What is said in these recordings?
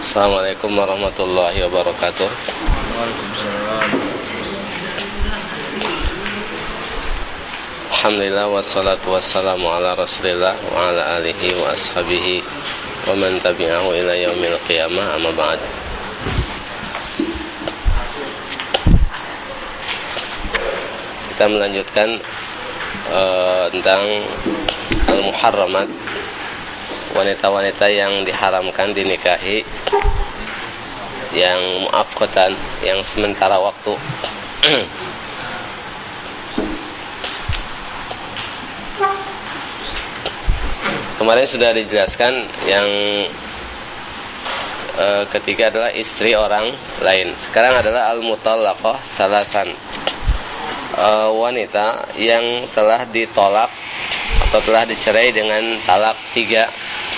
Assalamualaikum warahmatullahi wabarakatuh. Waalaikumsalam. Alhamdulillah wassalatu wassalamu ala Rasulillah wa ala alihi wa ashabihi wa man tabi'ahu ila yaumil qiyamah, amma ba'd. Kita melanjutkan tentang al-muharramat, wanita-wanita yang diharamkan dinikahi, yang mu'aqqatan, yang sementara waktu. Kemarin sudah dijelaskan yang ketiga adalah istri orang lain. Sekarang adalah al-mutallaqah salasan, wanita yang telah ditolak atau telah dicerai dengan talak 3.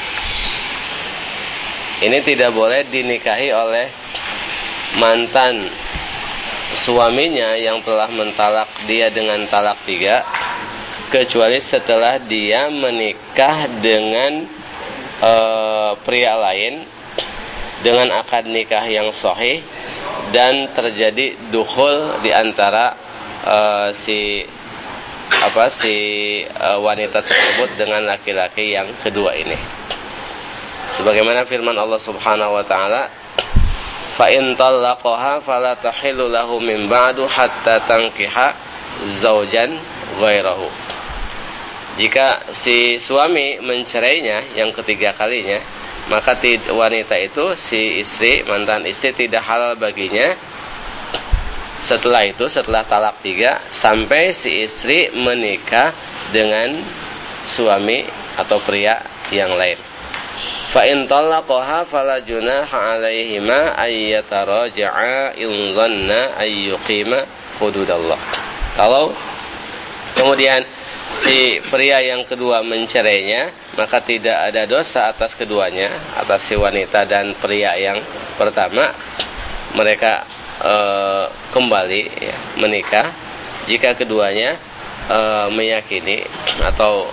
Ini tidak boleh dinikahi oleh mantan suaminya yang telah mentalak dia dengan talak 3, kecuali setelah dia menikah dengan pria lain dengan akad nikah yang sahih dan terjadi dukhul di antara si wanita tersebut dengan laki-laki yang kedua ini. Sebagaimana firman Allah Subhanahu wa taala, fa in talaqaha fala tahillu lahu min ba'du hatta tankiha zaujan ghairahu. Jika si suami mencerainya yang ketiga kalinya, maka wanita itu, si istri, mantan istri, tidak halal baginya setelah itu, setelah talak 3, sampai si istri menikah dengan suami atau pria yang lain. Fa in talaqaha fala junaha 'alaihima ay yataraja'a in dhanna ay yuqima hududallah. Kalau kemudian si pria yang kedua mencerainya, maka tidak ada dosa atas keduanya, atas si wanita dan pria yang pertama. Mereka kembali ya, menikah jika keduanya meyakini atau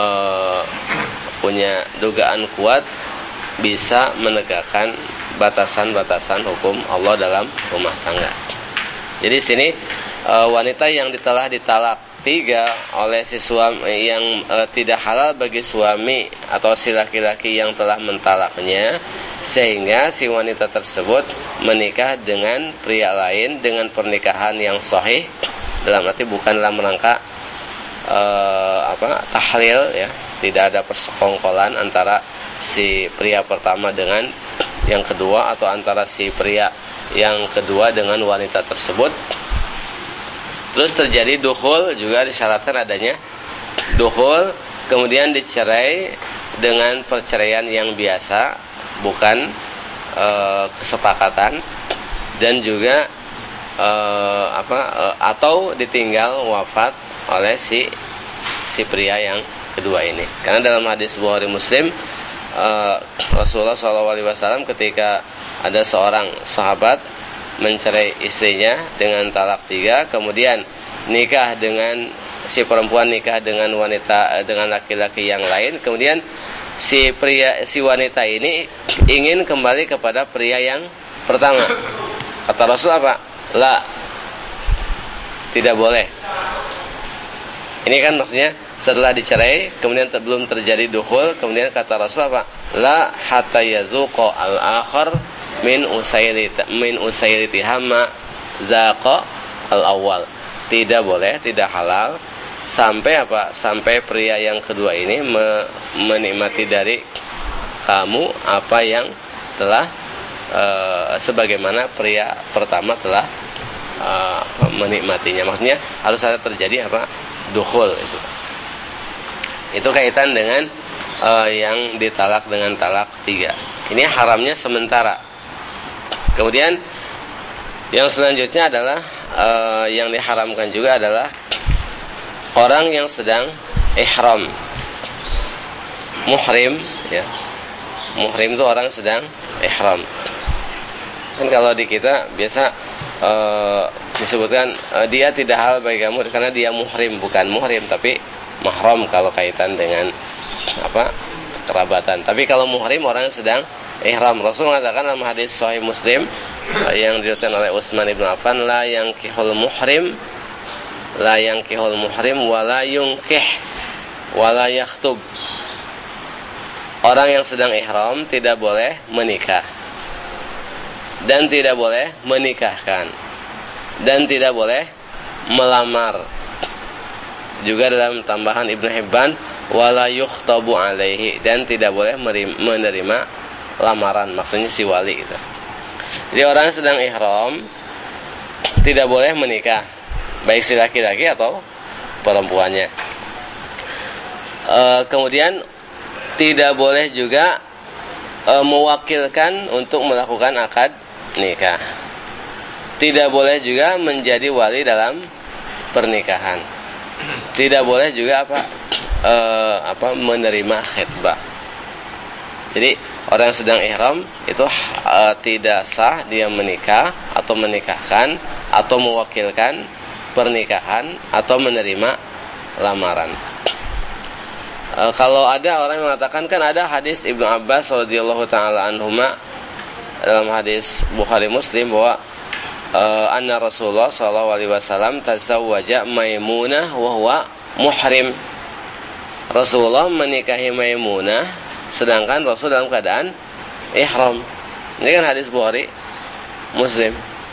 punya dugaan kuat bisa menegakkan batasan-batasan hukum Allah dalam rumah tangga. Jadi sini wanita yang telah ditalak 3 oleh si suami yang tidak halal bagi suami atau si laki-laki yang telah mentalaknya, sehingga si wanita tersebut menikah dengan pria lain dengan pernikahan yang sahih, dalam arti bukan dalam rangka tahlil ya, tidak ada persekongkolan antara si pria pertama dengan yang kedua atau antara si pria yang kedua dengan wanita tersebut. Terus terjadi dukhul, juga disyaratkan adanya dukhul, kemudian dicerai dengan perceraian yang biasa, bukan kesepakatan, dan juga atau ditinggal wafat oleh si pria yang kedua ini. Karena dalam hadis Bukhari Muslim, Rasulullah SAW ketika ada seorang sahabat mencerai istrinya dengan talak 3, kemudian nikah dengan si perempuan, nikah dengan wanita, dengan laki-laki yang lain, kemudian si wanita ini ingin kembali kepada pria yang pertama. Kata Rasul apa? La, tidak boleh. Ini kan maksudnya setelah dicerai kemudian belum terjadi dukhul, kemudian kata Rasul apa? La hatta yazuqa al-akhar min usairiti hamma zaqa al-awwal. Tidak boleh, tidak halal sampai apa? Sampai pria yang kedua ini menikmati dari kamu apa yang telah sebagaimana pria pertama telah menikmatinya. Maksudnya harus ada terjadi apa? Dukhul itu. Itu kaitan dengan yang ditalak dengan talak 3. Ini haramnya sementara. Kemudian yang selanjutnya adalah yang diharamkan juga adalah orang yang sedang ihram, muhrim ya. Muhrim itu orang sedang ihram. Kan kalau di kita biasa disebutkan dia tidak halal bagi kamu karena dia muhrim, bukan muhrim tapi mahram kalau kaitan dengan kerabatan. Tapi kalau muhrim orang yang sedang ihram. Rasul mengatakan dalam hadis Sahih Muslim yang diriwayatkan oleh Utsman bin Affan, la yankihul muhrim wala yunkih wala yakhtub. Orang yang sedang ihram tidak boleh menikah dan tidak boleh menikahkan dan tidak boleh melamar. Juga dalam tambahan Ibnu Hibban, wala yukhtabu alaihi, dan tidak boleh menerima lamaran, maksudnya si wali gitu. Jadi orang yang sedang ihram tidak boleh menikah, baik si laki-laki atau perempuannya. Kemudian tidak boleh juga mewakilkan untuk melakukan akad nikah. Tidak boleh juga menjadi wali dalam pernikahan. Tidak boleh juga menerima khitbah. Jadi orang yang sedang ihram itu tidak sah dia menikah atau menikahkan atau mewakilkan pernikahan atau menerima lamaran. Kalau ada orang yang mengatakan, kan ada hadis Ibnu Abbas radhiyallahu taala anhuma dalam hadis Bukhari Muslim bahwa anna Rasulullah sallallahu alaihi wasallam tazawwaja Maimunah wa huwa muhrim. Rasulullah menikahi Maimunah sedangkan Rasul dalam keadaan ihram. Ini kan hadis Bukhari Muslim.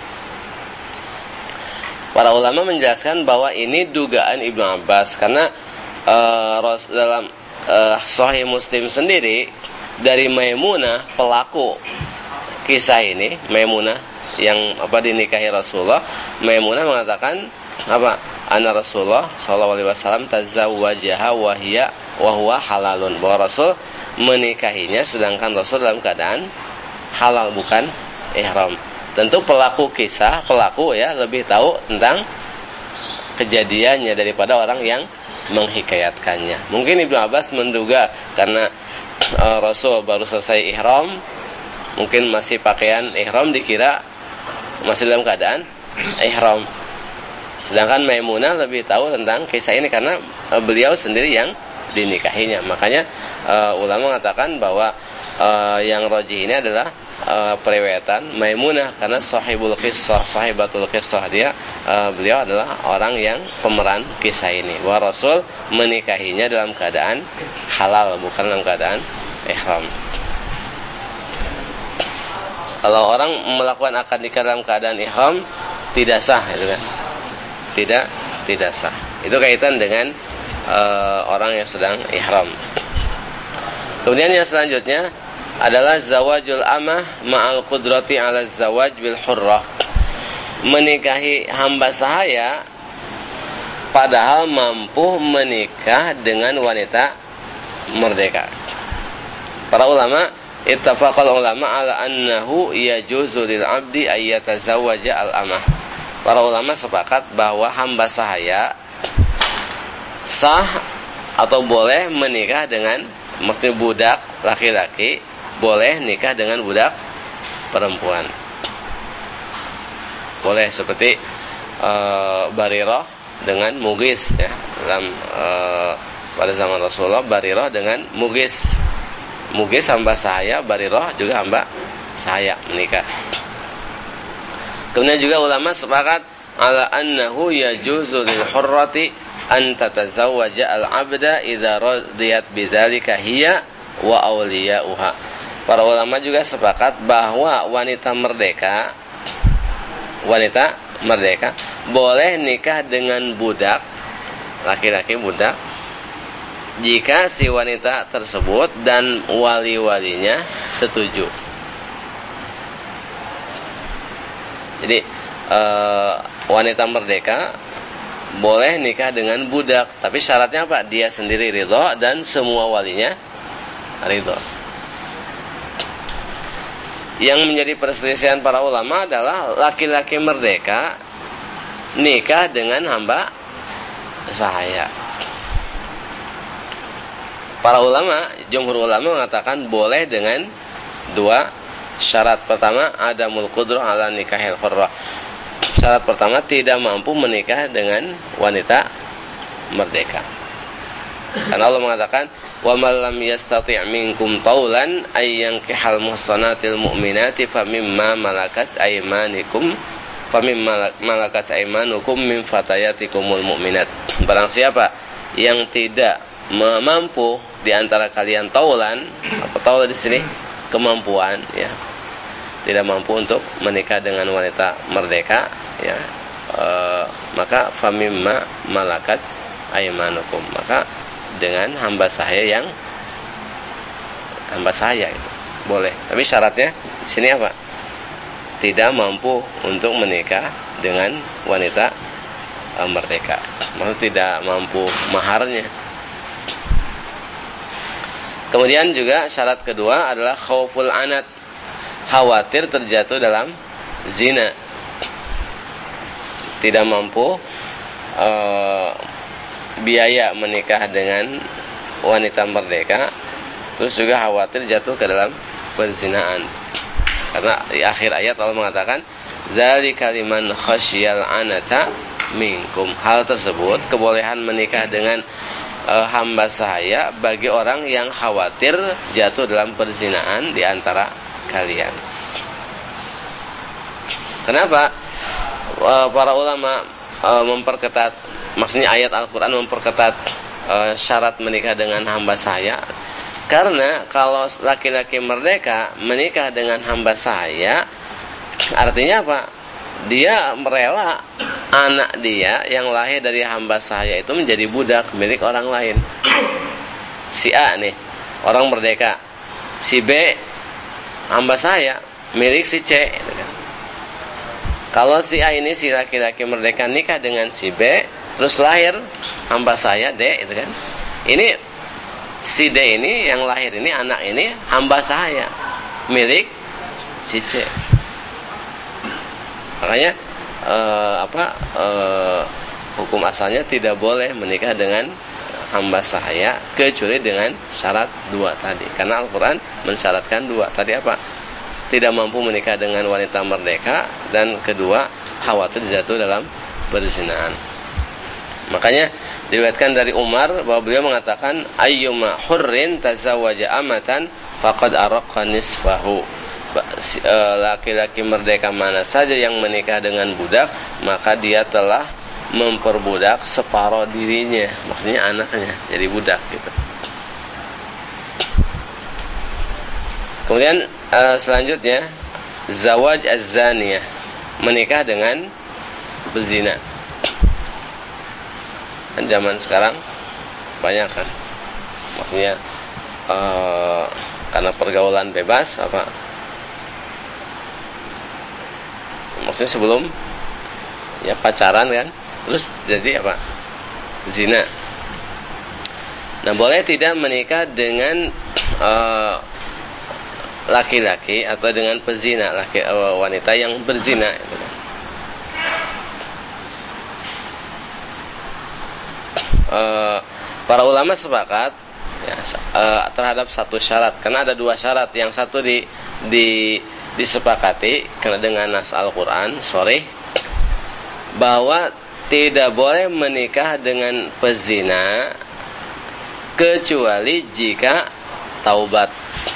Para ulama menjelaskan bahwa ini dugaan Ibnu Abbas karena dalam Sahih Muslim sendiri dari Maimunah, pelaku kisah ini, Maimunah yang dinikahi Rasulullah, Maimunah mengatakan anna Rasulullah sallallahu alaihi wasallam tazawwajaha wa huwa halalun, bahwa Rasul menikahinya sedangkan Rasul dalam keadaan halal, bukan ihram. Tentu pelaku lebih tahu tentang kejadiannya daripada orang yang menghikayatkannya. Mungkin Ibnu Abbas menduga karena Rasul baru selesai ihram, mungkin masih pakaian ihram, dikira masih dalam keadaan ihram. Sedangkan Maimunah lebih tahu tentang kisah ini karena beliau sendiri yang dinikahinya. Makanya ulama mengatakan bahwa yang rajih ini adalah periwayatan Maimunah karena sahibatul qissah, beliau adalah orang yang pemeran kisah ini, bahwa Rasul menikahinya dalam keadaan halal, bukan dalam keadaan ihram. Kalau orang melakukan akad nikah dalam keadaan ihram tidak sah, gitu kan? Tidak sah. Itu kaitan dengan orang yang sedang ihram. Kemudian yang selanjutnya adalah zawajul amah ma'al qudrati 'ala zawaj bil hurrah. Menikahi hamba sahaya padahal mampu menikah dengan wanita merdeka. Para ulama ittafaqal ulama ala annahu yajuzu lil 'abdi ay yatazawwaja al amah. Para ulama sepakat bahwa hamba sahaya sah atau boleh menikah dengan, maksudnya budak laki-laki boleh nikah dengan budak perempuan. Boleh, seperti Barirah dengan Mugis ya. Dalam pada zaman Rasulullah, Barirah dengan Mugis. Mugis hamba sahaya, Barirah juga hamba sahaya menikah. Kemudian juga ulama sepakat ala annahu yajuzu lil hurrati an tatazawwaja al-'abda idza radiyat bidzalika hiya wa awliya'uha. Para ulama juga sepakat bahwa wanita merdeka boleh nikah dengan budak laki-laki, budak, jika si wanita tersebut dan wali-walinya setuju. Jadi wanita merdeka boleh nikah dengan budak, tapi syaratnya apa? Dia sendiri ridho dan semua walinya ridho. Yang menjadi perselisihan para ulama adalah laki-laki merdeka nikah dengan hamba sahaya. Para ulama, jumhur ulama mengatakan boleh dengan dua syarat. Pertama, adamul qudrah ala nikahil hurrah. Syarat pertama, tidak mampu menikah dengan wanita merdeka. Karena Allah mengatakan, "Wa man lam yastati' minkum taulan ay yankihal muhsanatil mu'minati famimma malakat aymanukum min fatayatikumul mu'minat." Barang siapa yang tidak mampu di antara kalian taulan, apa taulan di sini? Kemampuan, ya. Tidak mampu untuk menikah dengan wanita merdeka, ya. Maka famimma malakat aymanukum, maka dengan hamba saya itu boleh. Tapi syaratnya di sini apa? Tidak mampu untuk menikah dengan wanita merdeka. Maksudnya tidak mampu maharnya. Kemudian juga syarat kedua adalah khauful anat, khawatir terjatuh dalam zina. Tidak mampu biaya menikah dengan wanita merdeka, terus juga khawatir jatuh ke dalam perzinaan. Karena di akhir ayat Allah mengatakan, "Dzalika liman khasyal anata minkum." Hal tersebut, kebolehan menikah dengan hamba sahaya bagi orang yang khawatir jatuh dalam perzinaan di antara kalian. Kenapa para ulama memperketat, maksudnya ayat Al-Quran memperketat syarat menikah dengan hamba sahaya? Karena kalau laki-laki merdeka menikah dengan hamba sahaya, artinya apa? Dia merela anak dia yang lahir dari hamba sahaya itu menjadi budak milik orang lain. Si A nih, orang merdeka. Si B, hamba sahaya, milik si C. Kalau si A ini, si laki-laki merdeka nikah dengan si B, terus lahir hamba sahaya D, itu kan? Ini si D ini yang lahir ini, anak ini hamba sahaya, milik si C. Makanya hukum asalnya tidak boleh menikah dengan hamba sahaya kecuali dengan syarat dua tadi. Karena Al-Quran mensyaratkan dua tadi apa? Tidak mampu menikah dengan wanita merdeka, dan kedua khawatir jatuh dalam perzinaan. Makanya diriwayatkan dari Umar bahwa beliau mengatakan, "Ayyuma hurrin tazawwaja amatan faqad araqqa nisfahu." Laki-laki merdeka mana saja yang menikah dengan budak, maka dia telah memperbudak separuh dirinya, maksudnya anaknya jadi budak gitu. Kemudian selanjutnya zawaj az-zaniyah, menikah dengan pezina. Kan zaman sekarang banyak kan, maksudnya karena pergaulan bebas apa, maksudnya sebelum ya pacaran kan, terus jadi apa, zina. Nah, boleh tidak menikah dengan laki-laki atau dengan pezina, wanita yang berzina itu kan. Para ulama sepakat ya, terhadap satu syarat, karena ada dua syarat. Yang satu disepakati karena dengan nas Al-Quran sharih bahwa tidak boleh menikah dengan pezina kecuali jika taubat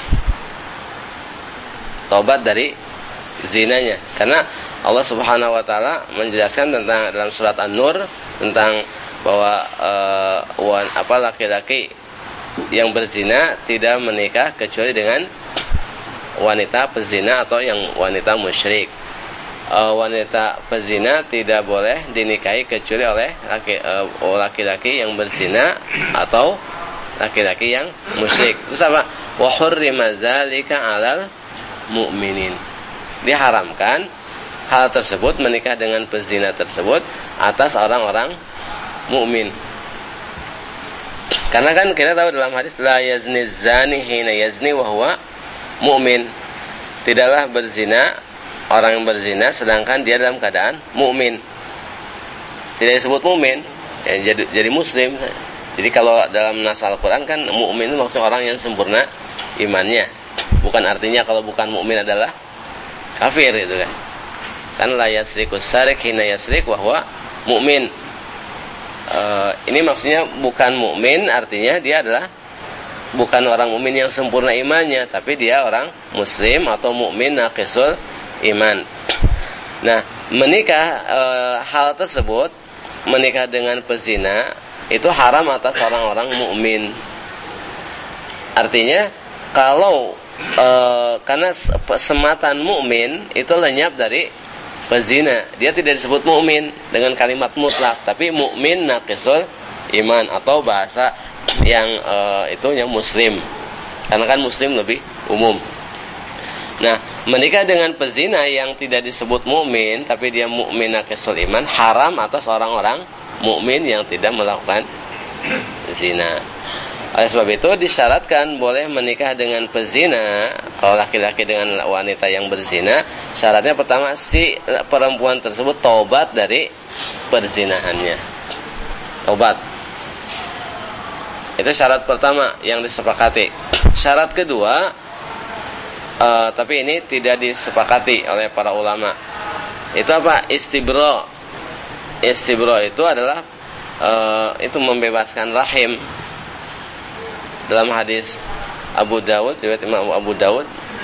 dari zinanya. Karena Allah Subhanahu wa taala menjelaskan tentang dalam surat An-Nur tentang bahwa laki-laki yang berzina tidak menikah kecuali dengan wanita pezina atau yang wanita musyrik. Wanita pezina tidak boleh dinikahi kecuali oleh laki-laki yang berzina atau laki-laki yang musyrik. Terus apa? Wa hurrima dzalika 'alal mu'minin. Diharamkan hal tersebut, menikah dengan pezina tersebut atas orang-orang mukmin. Karena kan kita tahu dalam hadis, la yazni zani hina yazni wa huwa mu'min. Tidaklah berzina orang yang berzina sedangkan dia dalam keadaan mukmin. Tidak disebut mukmin, ya, jadi muslim. Jadi kalau dalam nas Al-Quran kan mukmin itu maksudnya orang yang sempurna imannya. Bukan artinya kalau bukan mukmin adalah kafir itu kan. Kan la yasriku sarik hina yasrik wa huwa mu'min. Ini maksudnya bukan mukmin, artinya dia adalah bukan orang mukmin yang sempurna imannya, tapi dia orang muslim atau mukmin naqisul iman. Nah, menikah hal tersebut, menikah dengan pezina itu haram atas orang-orang mukmin. Artinya kalau karena sematan mukmin itu lenyap dari pezina, dia tidak disebut mukmin dengan kalimat mutlak, tapi mukmin naqisul iman atau bahasa yang itunya muslim, karena kan muslim lebih umum. Nah, menikah dengan pezina yang tidak disebut mukmin tapi dia mukmin naqisul iman haram atas orang-orang mukmin yang tidak melakukan zina. Oleh sebab itu disyaratkan boleh menikah dengan pezina. Kalau laki-laki dengan wanita yang berzina, syaratnya pertama si perempuan tersebut taubat dari perzinahannya. Taubat. Itu syarat pertama yang disepakati. Syarat kedua, tapi ini tidak disepakati oleh para ulama. Itu apa? Istibro. Istibro itu adalah itu membebaskan rahim. Dalam hadis Abu Dawud, riwayat Imam Abu Dawud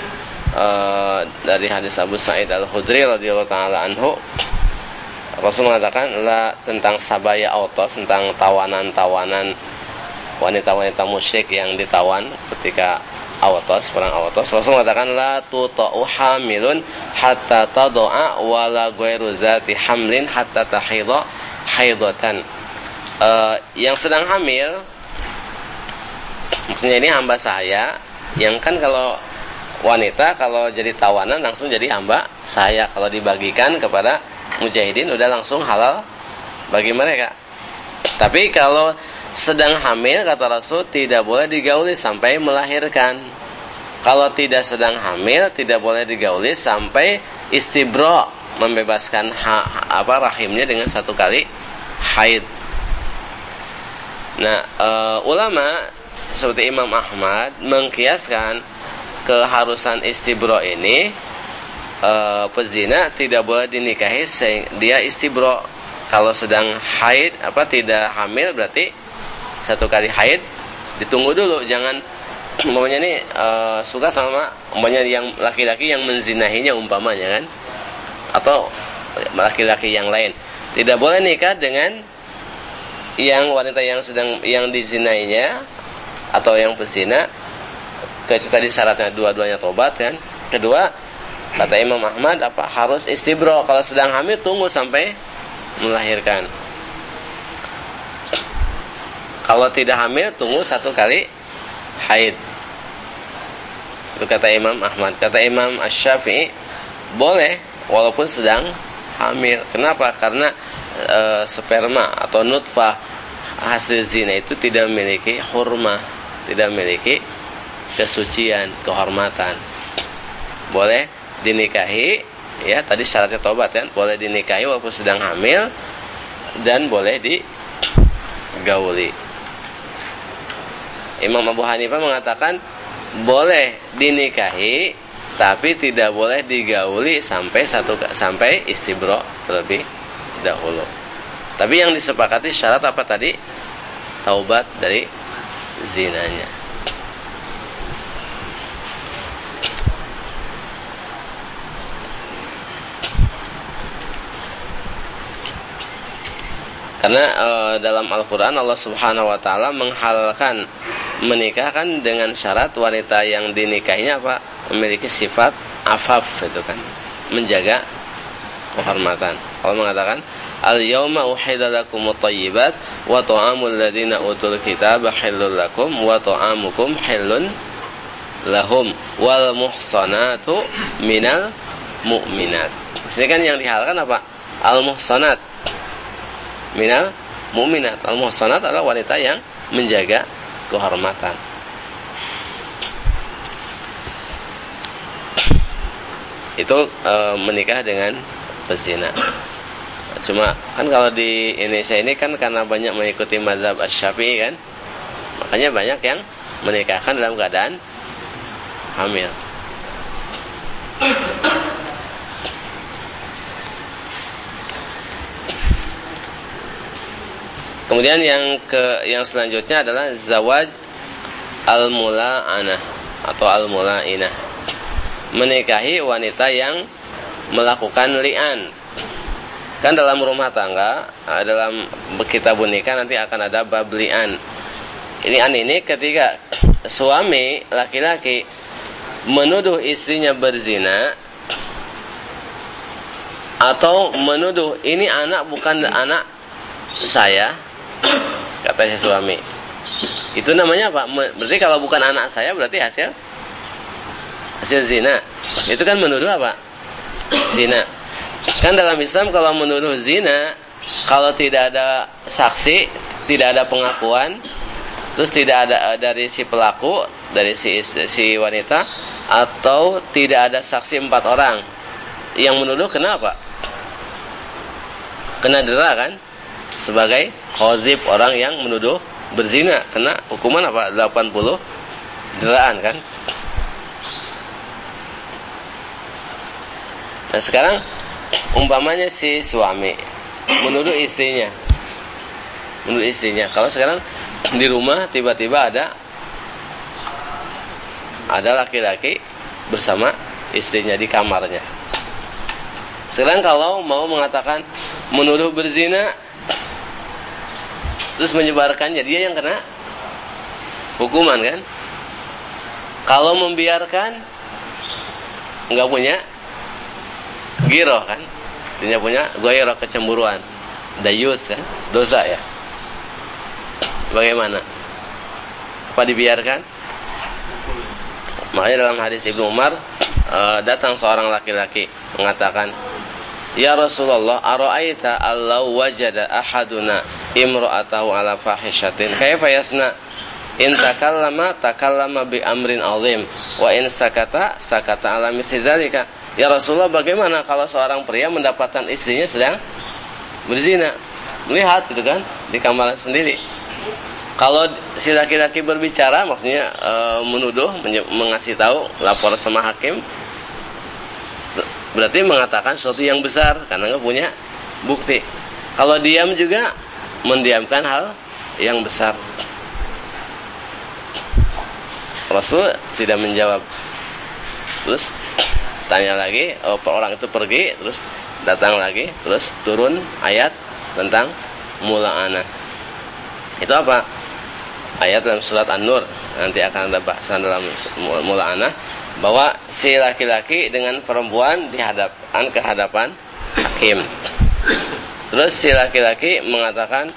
dari hadis Abu Sa'id Al-Khudri radhiyallahu taala anhu, Rasul mengatakan tentang sabaya autos, tentang tawanan-tawanan wanita-wanita musyrik yang ditawan ketika autos, perang autos. Rasul mengatakan la tuta'u hamilun hatta tad'a wa la ghairu zati hamlin hatta tahidha haidatan. Yang sedang hamil, maksudnya ini hamba saya, yang kan kalau wanita kalau jadi tawanan langsung jadi hamba saya, kalau dibagikan kepada mujahidin udah langsung halal bagi mereka. Tapi kalau sedang hamil, kata Rasul, tidak boleh digauli sampai melahirkan. Kalau tidak sedang hamil, tidak boleh digauli sampai istibro, membebaskan rahimnya dengan satu kali haid. Nah, ulama seperti Imam Ahmad mengkiaskan keharusan istibro ini, pezina tidak boleh dinikahi dia istibro. Kalau sedang haid, tidak hamil, berarti satu kali haid ditunggu dulu. Jangan umpamanya ini suka sama umpamanya yang laki-laki yang menzinahinya umpamanya kan, atau laki-laki yang lain, tidak boleh nikah dengan yang wanita yang dizinainya atau yang pezina, kecuali tadi syaratnya dua-duanya tobat kan. Kedua, kata Imam Ahmad harus istibro. Kalau sedang hamil tunggu sampai melahirkan. Kalau tidak hamil tunggu satu kali haid. Itu kata Imam Ahmad. Kata Imam Asy-Syafi'i boleh walaupun sedang hamil. Kenapa? Karena sperma atau nutfah hasil zina itu tidak memiliki hurmah, tidak memiliki kesucian, kehormatan. Boleh dinikahi, ya tadi syaratnya tobat kan, boleh dinikahi walaupun sedang hamil dan boleh digauli. Imam Abu Hanifah mengatakan boleh dinikahi tapi tidak boleh digauli sampai istibro terlebih dahulu. Tapi yang disepakati syarat apa tadi? Taubat dari zinanya. Karena dalam Al-Quran Allah Subhanahu Wa Taala menghalalkan menikah kan dengan syarat wanita yang dinikahinya memiliki sifat afaf, itu kan, menjaga kehormatan. Allah mengatakan al-yawma uhilla lakumut thayyibat wa ta'amul ladzina utul kitaba halal lakum wa ta'amukum halal lahum wal muhsanatu minal mu'minat. Ini kan yang dihalalkan apa? Al-muhsanat minal mu'minat. Al-muhsanat adalah wanita yang menjaga kehormatan. Itu menikah dengan pezina. Cuma kan kalau di Indonesia ini kan karena banyak mengikuti mazhab Asy-Syafi'i kan, makanya banyak yang menikahkan dalam keadaan hamil. Kemudian yang selanjutnya adalah zawaj al-mula'anah atau al-mula'inah, menikahi wanita yang melakukan li'an. Kan dalam rumah tangga, dalam kitab nikah nanti akan ada bab li'an. Li'an ini ketika suami laki-laki menuduh istrinya berzina atau menuduh ini anak bukan anak saya, kata si suami. Itu namanya apa? Berarti kalau bukan anak saya berarti hasil zina. Itu kan menuduh apa? Zina. Kan dalam Islam kalau menuduh zina, kalau tidak ada saksi, tidak ada pengakuan, terus tidak ada dari si pelaku, dari si wanita, atau tidak ada saksi 4 orang yang menuduh, kenapa? Kena dera kan? Sebagai khazib, orang yang menuduh berzina, kena hukuman apa? 80 deraan kan? Nah sekarang umpamanya si suami menuduh istrinya, kalau sekarang di rumah tiba-tiba ada laki-laki bersama istrinya di kamarnya. Sekarang kalau mau mengatakan menuduh berzina terus menyebarkannya, dia yang kena hukuman kan? Kalau membiarkan nggak punya giroh kan, dia punya goyroh, kecemburuan, dayus kan, dosa ya. Bagaimana? Apa dibiarkan? Makanya dalam hadis Ibnu Umar datang seorang laki-laki mengatakan, "Ya Rasulullah, ara'aita allau wajada ahaduna imra'atahu ala fahishatin kaifa yasna? In takallama bi amrin 'azim wa in sakata ala misli dzalika." Ya Rasulullah, bagaimana kalau seorang pria mendapatkan istrinya sedang berzina, melihat gitu kan di kamar sendiri. Kalau si laki-laki berbicara, maksudnya menuduh, mengasih tahu, lapor sama hakim, berarti mengatakan sesuatu yang besar karena nggak punya bukti. Kalau diam juga mendiamkan hal yang besar. Rasul tidak menjawab. Terus tanya lagi, orang itu pergi, terus datang lagi, terus turun ayat tentang mula'anah. Itu apa? Ayat dalam surat An-Nur, nanti akan ada bahasan dalam mula'anah, bahwa si laki-laki dengan perempuan dihadapkan ke hadapan hakim. Terus si laki-laki mengatakan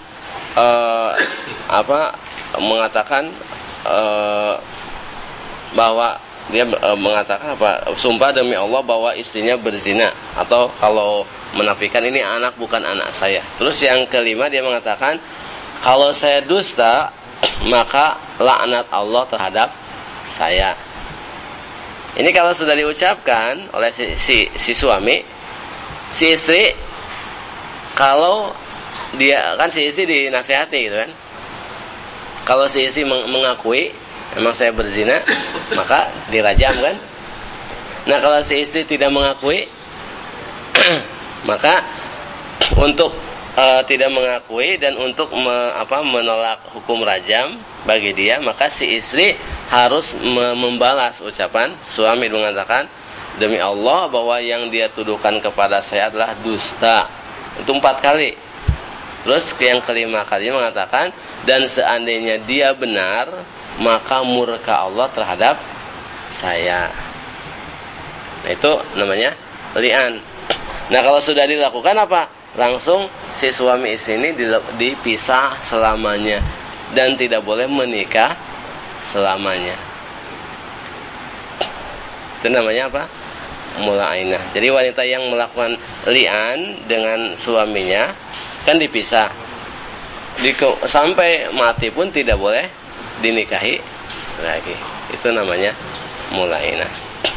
bahwa dia mengatakan apa? Sumpah demi Allah bahwa istrinya berzina, atau kalau menafikan ini anak bukan anak saya. Terus yang kelima dia mengatakan, kalau saya dusta maka laknat Allah terhadap saya. Ini kalau sudah diucapkan oleh si suami, si istri, kalau dia kan si istri dinasihati gitu kan. Kalau si istri mengakui memang saya berzina, maka dirajam kan. Nah kalau si istri tidak mengakui maka untuk tidak mengakui dan untuk menolak hukum rajam bagi dia, maka si istri harus membalas ucapan suami, mengatakan demi Allah bahwa yang dia tuduhkan kepada saya adalah dusta. Itu 4 kali. Terus yang kelima kali mengatakan, dan seandainya dia benar maka murka Allah terhadap saya. Nah itu namanya li'an. Nah kalau sudah dilakukan apa? Langsung si suami istri ini dipisah selamanya dan tidak boleh menikah selamanya. Itu namanya apa? Mula'inah. Jadi wanita yang melakukan li'an dengan suaminya kan dipisah. Sampai mati pun tidak boleh dinikahi lagi. Itu namanya mula'inah.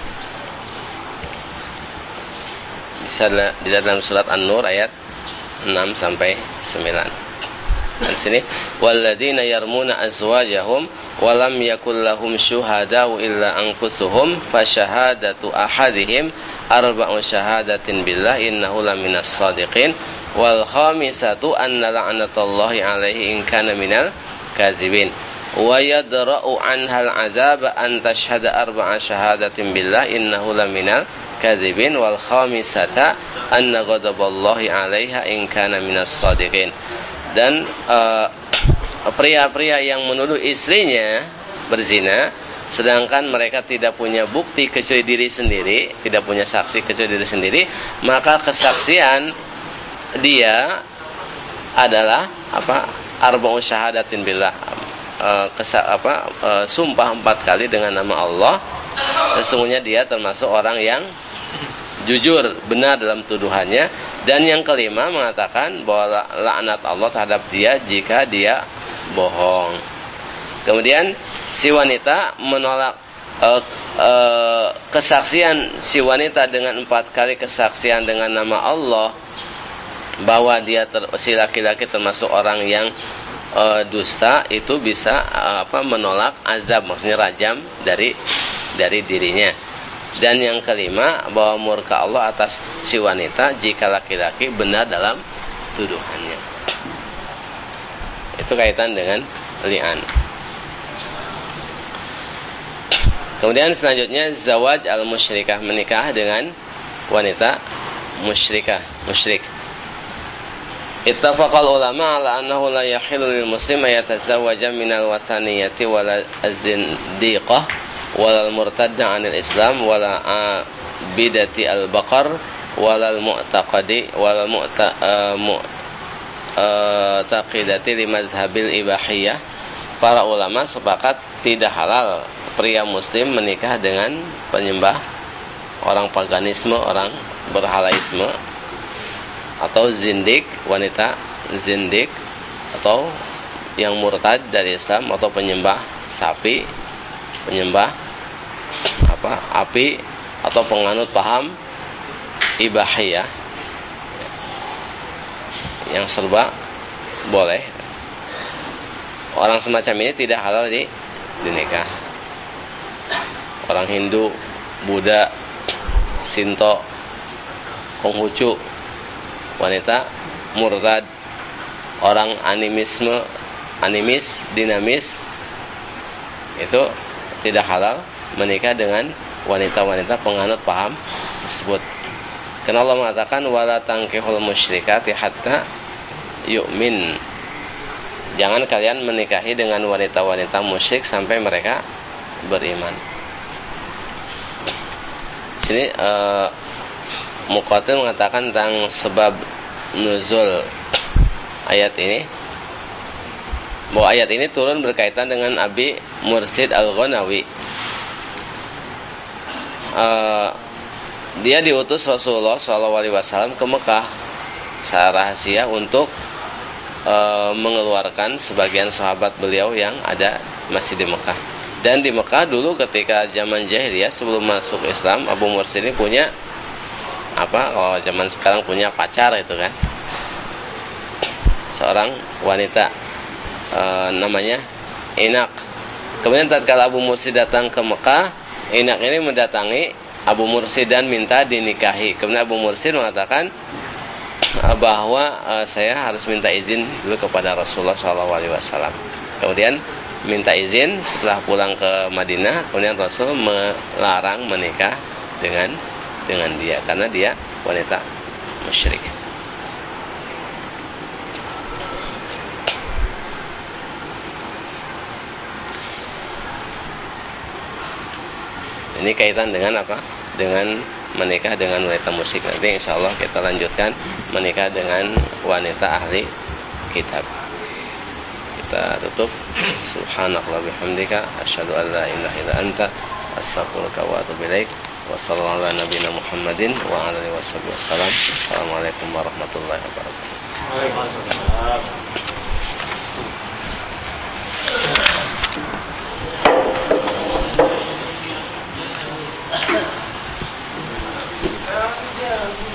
Bisa dilihat dalam surat An-Nur ayat 6 sampai 9. Di sini walladzina yarmuna azwajahum walam yakul lahum syuhada'u illa anfusuhum fasyahadatu ahadihim arba'u syahadatin billah innahu laminas shadiqin wal khamisatu anna la'natallahi alaihi in kana minal kazibin wa yadra'u anhal azaba an tashhada arba'a syahadatin billah innahu laminal kazibin wal khamisata anna ghadaballahi alaiha in kana minas shadiqin. Dan pria-pria yang menuduh istrinya berzina sedangkan mereka tidak punya bukti kecuali diri sendiri, tidak punya saksi kecuali diri sendiri, maka kesaksian dia adalah arba'u syahadatin billah, sumpah 4 kali dengan nama Allah. Sesungguhnya dia termasuk orang yang jujur, benar dalam tuduhannya. Dan yang kelima mengatakan bahwa laknat Allah terhadap dia jika dia bohong. Kemudian si wanita menolak kesaksian si wanita dengan 4 kali kesaksian dengan nama Allah bahwa dia si laki-laki termasuk orang yang dusta, itu bisa menolak azab, maksudnya rajam dari dirinya. Dan yang kelima bahwa murka Allah atas si wanita jika laki-laki benar dalam tuduhannya. Itu kaitan dengan li'an. Kemudian selanjutnya zawaj al-musyrikah, menikah dengan wanita musyrik. Ittafaqal ulama ala annahu la yahillu lil muslim ayatazawwaja minal wasaniyati wal zindiqah wal murtadda 'anil islam wala bidati al-baqar wal mu'taqidi wal mu'taqidati li mazhabil ibahiyah. Para ulama sepakat tidak halal pria muslim menikah dengan penyembah orang paganisme, orang berhalaisme, atau zindik, wanita zindik, atau yang murtad dari Islam, atau penyembah sapi, penyembah api, atau penganut paham ibahiyah, yang serba boleh. Orang semacam ini tidak halal dinikah. Orang Hindu, Buddha, Sinto, Konghucu, wanita murtad, orang animis, dinamis, itu tidak halal menikah dengan wanita-wanita penganut paham tersebut. Karena Allah mengatakan wala tankihul musyrikati hatta yu'min. Jangan kalian menikahi dengan wanita-wanita musyrik sampai mereka beriman. Sini Muqatil mengatakan tentang sebab nuzul ayat ini, bahwa ayat ini turun berkaitan dengan Abi Mursid Al-Ghanawi. Dia diutus Rasulullah SAW ke Mekah secara rahasia untuk mengeluarkan sebagian sahabat beliau yang ada masih di Mekah. Dan di Mekah dulu ketika zaman jahiliyah sebelum masuk Islam, Abu Mursid ini punya kalau zaman sekarang punya pacar itu kan, seorang wanita namanya Inak. Kemudian tatkala Abu Mursid datang ke Mekah, Inak ini mendatangi Abu Mursid dan minta dinikahi. Kemudian Abu Mursid mengatakan bahwa saya harus minta izin dulu kepada Rasulullah SAW. Kemudian minta izin setelah pulang ke Madinah. Kemudian Rasul melarang menikah dengan dia karena dia wanita musyrik. Ini kaitan dengan apa? Dengan menikah dengan wanita musyrik. Nanti insyaallah kita lanjutkan menikah dengan wanita ahli kitab. Kita tutup. Subhanallah bihamdika asyhadu an la ilaha illa anta astaghfiruka wa atubu ilaik. Wa sallallahu ala nabiyina Muhammadin wa ala alihi wasallam. Assalamualaikum warahmatullahi wabarakatuh. Waalaikumsalam.